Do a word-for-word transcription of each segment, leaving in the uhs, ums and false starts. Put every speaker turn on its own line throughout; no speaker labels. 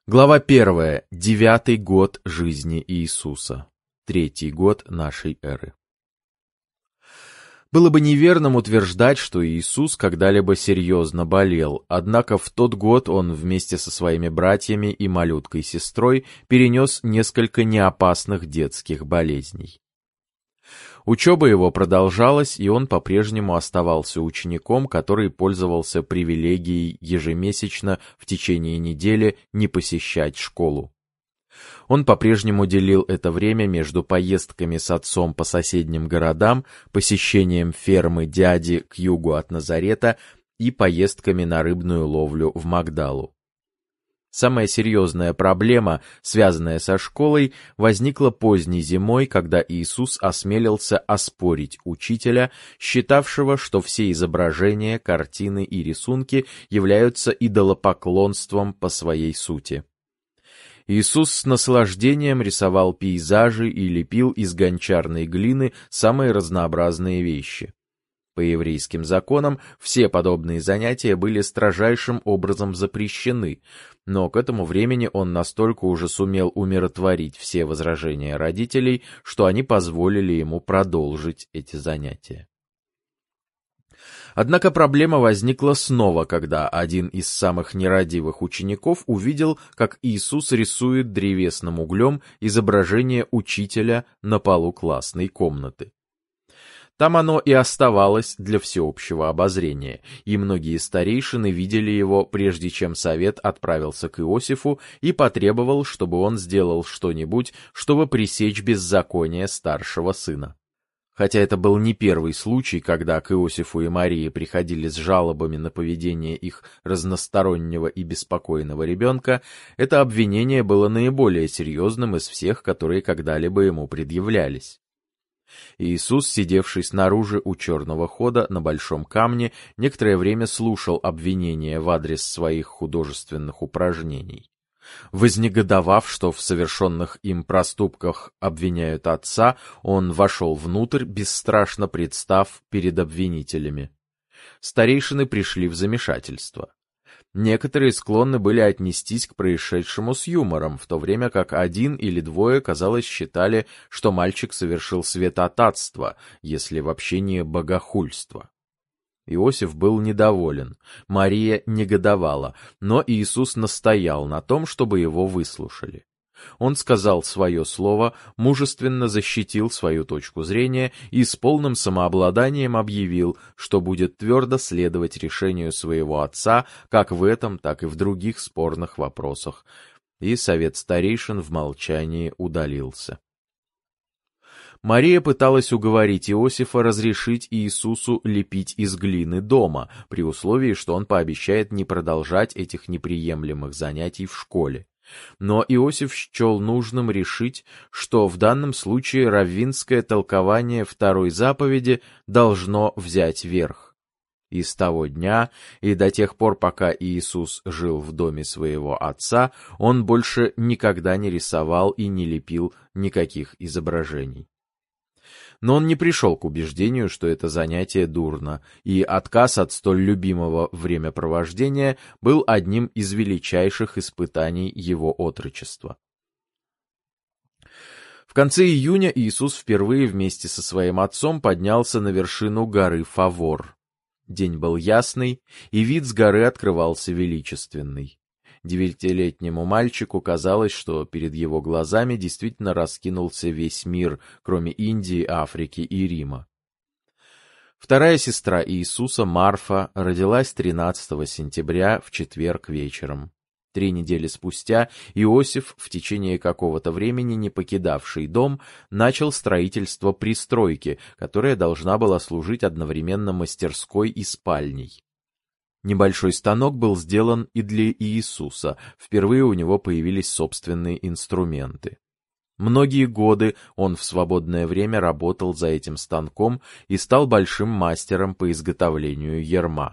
Глава первая. Девятый год жизни Иисуса. Третий год нашей эры. Было бы неверным утверждать, что Иисус когда-либо серьезно болел, однако в тот год он вместе со своими братьями и малюткой-сестрой перенес несколько неопасных детских болезней. Учеба его продолжалась, и он по-прежнему оставался учеником, который пользовался привилегией ежемесячно в течение недели не посещать школу. Он по-прежнему делил это время между поездками с отцом по соседним городам, посещением фермы дяди к югу от Назарета и поездками на рыбную ловлю в Магдалу. Самая серьезная проблема, связанная со школой, возникла поздней зимой, когда Иисус осмелился оспорить учителя, считавшего, что все изображения, картины и рисунки являются идолопоклонством по своей сути. Иисус с наслаждением рисовал пейзажи и лепил из гончарной глины самые разнообразные вещи. По еврейским законам все подобные занятия были строжайшим образом запрещены, но к этому времени он настолько уже сумел умиротворить все возражения родителей, что они позволили ему продолжить эти занятия. Однако проблема возникла снова, когда один из самых нерадивых учеников увидел, как Иисус рисует древесным углем изображение учителя на полу классной комнаты. Там оно и оставалось для всеобщего обозрения, и многие старейшины видели его, прежде чем совет отправился к Иосифу и потребовал, чтобы он сделал что-нибудь, чтобы пресечь беззаконие старшего сына. Хотя это был не первый случай, когда к Иосифу и Марии приходили с жалобами на поведение их разностороннего и беспокойного ребенка, это обвинение было наиболее серьезным из всех, которые когда-либо ему предъявлялись. Иисус, сидевший снаружи у черного хода на большом камне, некоторое время слушал обвинения в адрес своих художественных упражнений. Вознегодовав, что в совершенных им проступках обвиняют отца, он вошел внутрь, бесстрашно представ перед обвинителями. Старейшины пришли в замешательство. Некоторые склонны были отнестись к происшедшему с юмором, в то время как один или двое, казалось, считали, что мальчик совершил святотатство, если вообще не богохульство. Иосиф был недоволен, Мария негодовала, но Иисус настоял на том, чтобы его выслушали. Он сказал свое слово, мужественно защитил свою точку зрения и с полным самообладанием объявил, что будет твердо следовать решению своего отца как в этом, так и в других спорных вопросах. И совет старейшин в молчании удалился. Мария пыталась уговорить Иосифа разрешить Иисусу лепить из глины дома, при условии, что он пообещает не продолжать этих неприемлемых занятий в школе. Но Иосиф счел нужным решить, что в данном случае раввинское толкование второй заповеди должно взять верх. И с того дня, и до тех пор, пока Иисус жил в доме своего отца, он больше никогда не рисовал и не лепил никаких изображений. Но он не пришел к убеждению, что это занятие дурно, и отказ от столь любимого времяпровождения был одним из величайших испытаний его отрочества. В конце июня Иисус впервые вместе со своим отцом поднялся на вершину горы Фавор. День был ясный, и вид с горы открывался величественный. Девятилетнему мальчику казалось, что перед его глазами действительно раскинулся весь мир, кроме Индии, Африки и Рима. Вторая сестра Иисуса, Марфа, родилась тринадцатого сентября в четверг вечером. Три недели спустя Иосиф, в течение какого-то времени не покидавший дом, начал строительство пристройки, которая должна была служить одновременно мастерской и спальней. Небольшой станок был сделан и для Иисуса, впервые у него появились собственные инструменты. Многие годы он в свободное время работал за этим станком и стал большим мастером по изготовлению ярма.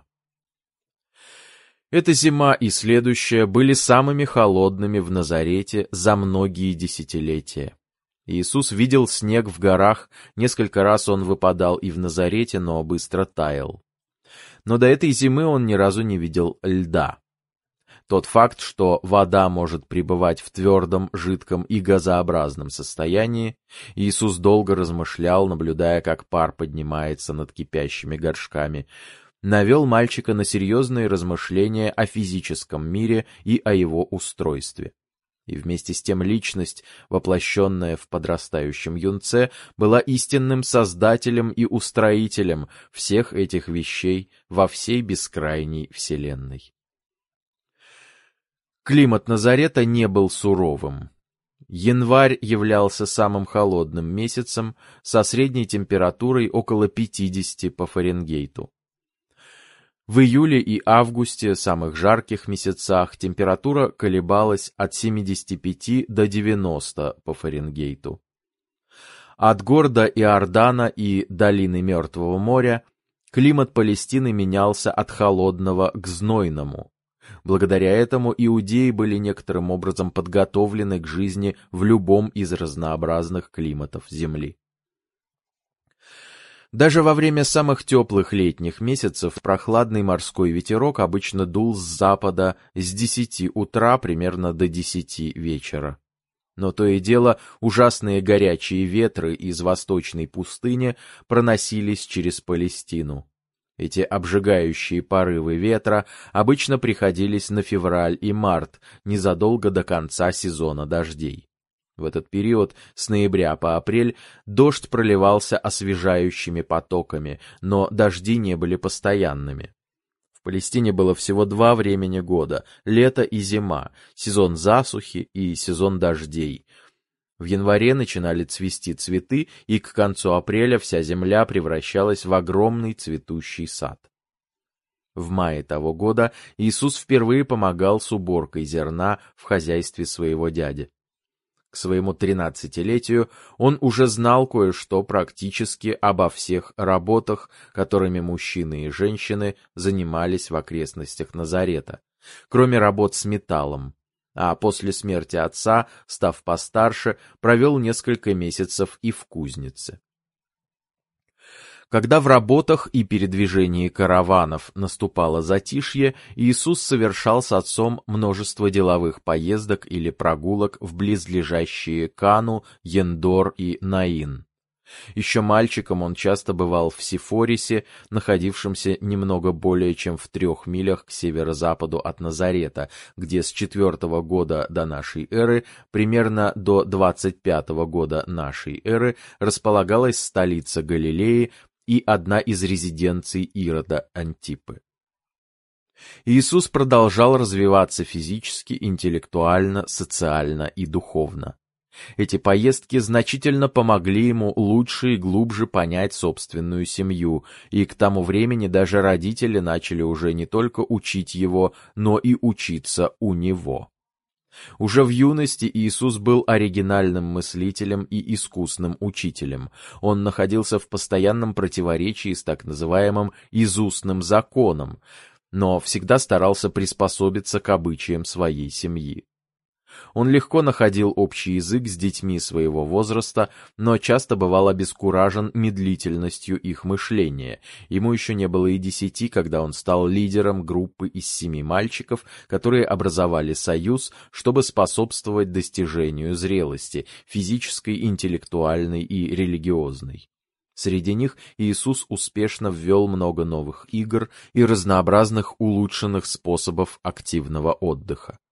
Эта зима и следующая были самыми холодными в Назарете за многие десятилетия. Иисус видел снег в горах, несколько раз он выпадал и в Назарете, но быстро таял. Но до этой зимы он ни разу не видел льда. Тот факт, что вода может пребывать в твердом, жидком и газообразном состоянии, Иисус долго размышлял, наблюдая, как пар поднимается над кипящими горшками, навел мальчика на серьезные размышления о физическом мире и о его устройстве. И вместе с тем личность, воплощенная в подрастающем юнце, была истинным создателем и устроителем всех этих вещей во всей бескрайней вселенной. Климат Назарета не был суровым. Январь являлся самым холодным месяцем со средней температурой около пятидесяти по Фаренгейту. В июле и августе, самых жарких месяцах, температура колебалась от семидесяти пяти до девяноста по Фаренгейту. От города Иордана и долины Мертвого моря климат Палестины менялся от холодного к знойному. Благодаря этому иудеи были некоторым образом подготовлены к жизни в любом из разнообразных климатов земли. Даже во время самых теплых летних месяцев прохладный морской ветерок обычно дул с запада с десяти утра примерно до десяти вечера. Но то и дело ужасные горячие ветры из восточной пустыни проносились через Палестину. Эти обжигающие порывы ветра обычно приходились на февраль и март, незадолго до конца сезона дождей. В этот период, с ноября по апрель, дождь проливался освежающими потоками, но дожди не были постоянными. В Палестине было всего два времени года — лето и зима, сезон засухи и сезон дождей. В январе начинали цвести цветы, и к концу апреля вся земля превращалась в огромный цветущий сад. В мае того года Иисус впервые помогал с уборкой зерна в хозяйстве своего дяди. К своему тринадцатилетию он уже знал кое-что практически обо всех работах, которыми мужчины и женщины занимались в окрестностях Назарета, кроме работ с металлом, а после смерти отца, став постарше, провел несколько месяцев и в кузнице. Когда в работах и передвижении караванов наступало затишье, Иисус совершал с отцом множество деловых поездок или прогулок в близлежащие Кану, Ендор и Наин. Еще мальчиком он часто бывал в Сифорисе, находившемся немного более чем в трех милях к северо-западу от Назарета, где с четвертого года до нашей эры, примерно до двадцать пятого года нашей эры, располагалась столица Галилеи и одна из резиденций Ирода Антипы. Иисус продолжал развиваться физически, интеллектуально, социально и духовно. Эти поездки значительно помогли ему лучше и глубже понять собственную семью, и к тому времени даже родители начали уже не только учить его, но и учиться у него. Уже в юности Иисус был оригинальным мыслителем и искусным учителем. Он находился в постоянном противоречии с так называемым «изустным законом», но всегда старался приспособиться к обычаям своей семьи. Он легко находил общий язык с детьми своего возраста, но часто бывал обескуражен медлительностью их мышления. Ему еще не было и десяти, когда он стал лидером группы из семи мальчиков, которые образовали союз, чтобы способствовать достижению зрелости, физической, интеллектуальной и религиозной. Среди них Иисус успешно ввел много новых игр и разнообразных улучшенных способов активного отдыха.